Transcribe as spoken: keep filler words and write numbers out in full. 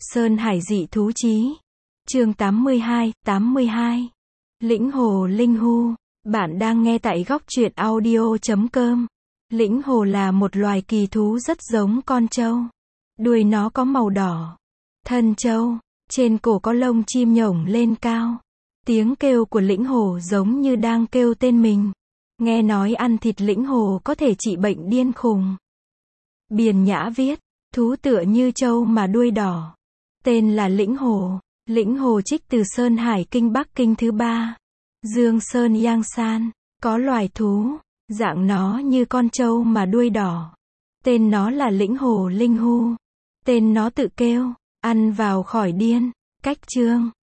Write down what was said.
Sơn Hải dị thú chí. Chương tám mươi hai, tám mươi hai. Lĩnh hồ linh hu. Bạn đang nghe tại góc truyện audio chấm com. Lĩnh hồ là một loài kỳ thú rất giống con trâu. Đuôi nó có màu đỏ. Thân trâu. Trên cổ có lông chim nhổng lên cao. Tiếng kêu của lĩnh hồ giống như đang kêu tên mình. Nghe nói ăn thịt lĩnh hồ có thể trị bệnh điên khùng. Biền Nhã viết, thú tựa như trâu mà đuôi đỏ. Tên là lĩnh hồ. Lĩnh hồ trích từ Sơn Hải Kinh Bắc Kinh thứ ba. Dương Sơn Yang San. Có loài thú, dạng nó như con trâu mà đuôi đỏ. Tên nó là lĩnh hồ linh hu. Tên nó tự kêu, ăn vào khỏi điên. Cách chương.